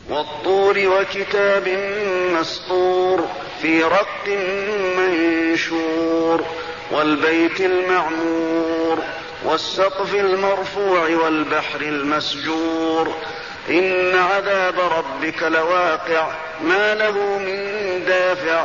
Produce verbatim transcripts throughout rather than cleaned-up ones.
والطور وكتاب مسطور في رق منشور والبيت المعمور والسقف المرفوع والبحر المسجور إن عذاب ربك لواقع ما له من دافع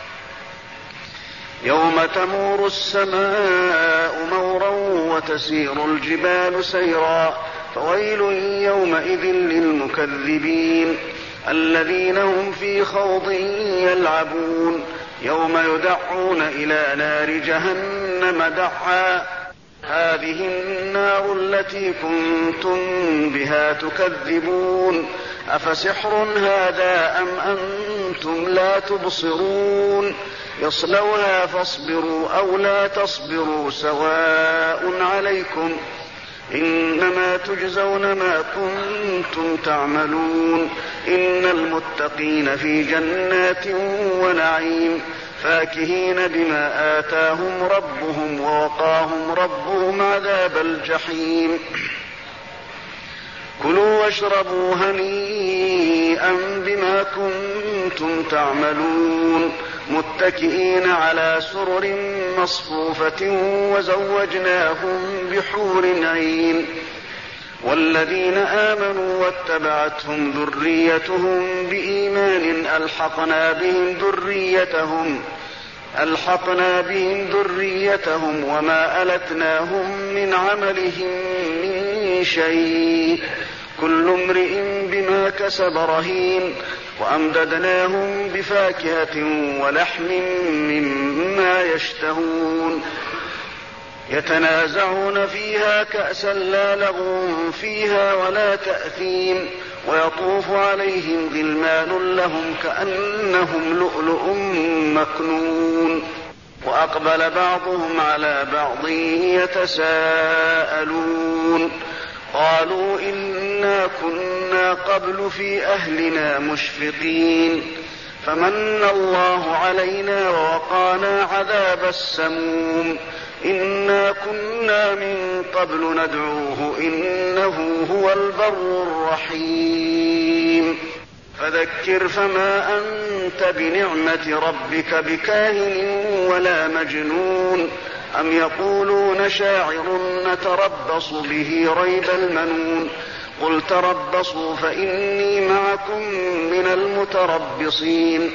يوم تمور السماء مورا وتسير الجبال سيرا فويل يومئذ للمكذبين الذين هم في خوض يلعبون يوم يدعون إلى نار جهنم دعا هذه النار التي كنتم بها تكذبون أفسحر هذا أم أنتم لا تبصرون يصلوها فاصبروا أو لا تصبروا سواء عليكم إنما تجزون ما كنتم تعملون إن المتقين في جنات ونعيم فاكهين بما آتاهم ربهم ووقاهم ربهم عذاب الجحيم كلوا واشربوا هنيئا بما كنتم تعملون متكئين على سرر مصفوفة وزوجناهم بحور عين والذين آمنوا واتبعتهم ذريتهم بإيمان ألحقنا بهم ذريتهم ألحقنا بهم ذريتهم وما ألتناهم من عملهم من شيء كل امرئ بما كسب رهين وأمددناهم بفاكهة ولحم مما يشتهون يتنازعون فيها كأسا لا لغو فيها ولا تأثيم ويطوف عليهم غلمان لهم كأنهم لؤلؤ مكنون وأقبل بعضهم على بعض يتساءلون قالوا إنا كنا قبل في أهلنا مشفقين فمن الله علينا ووقانا عذاب السموم إنا كنا من قبل ندعوه إنه هو البر الرحيم فذكر فما أنت بنعمة ربك بكاهن ولا مجنون أم يقولون شاعر نتربص به ريب المنون قل تربصوا فإني معكم من المتربصين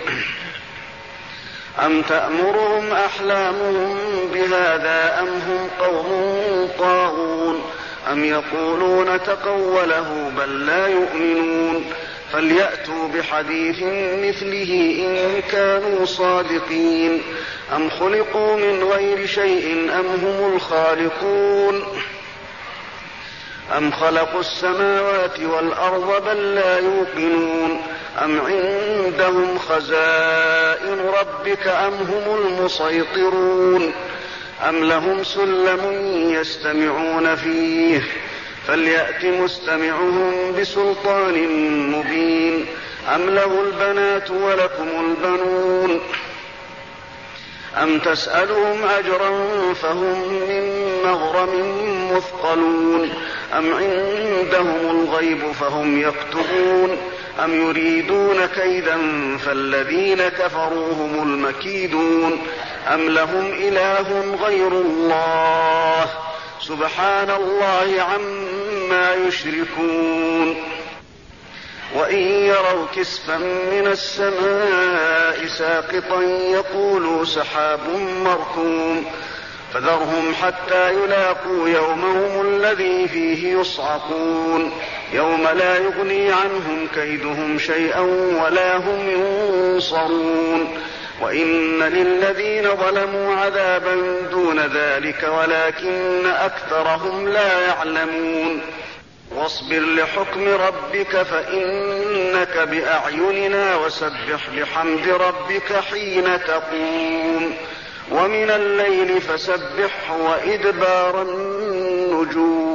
أم تأمرهم أحلامهم بهذا أم هم قوم طاغون أم يقولون تقوله بل لا يؤمنون فليأتوا بحديث مثله إن كانوا صادقين أم خلقوا من غير شيء أم هم الخالقون أم خلقوا السماوات والأرض بل لا يوقنون أم عندهم خزائن ربك أم هم المسيطرون أم لهم سلم يستمعون فيه فليأت مستمعهم بسلطان مبين أم له البنات ولكم البنون أم تسألهم أجرا فهم من مغرم مثقلون أم عندهم الغيب فهم يكتبون أم يريدون كيدا فالذين كفروا هم المكيدون أم لهم إله غير الله سبحان الله عما يشركون وإن يروا كسفا من السماء ساقطا يقولوا سحاب مركوم فذرهم حتى يلاقوا يومهم الذي فيه يصعقون يوم لا يغني عنهم كيدهم شيئا ولا هم ينصرون وإن للذين ظلموا عذابا دون ذلك ولكن أكثرهم لا يعلمون واصبر لحكم ربك فإنك بأعيننا وسبح بحمد ربك حين تقوم ومن الليل فسبحه وإدبار النجوم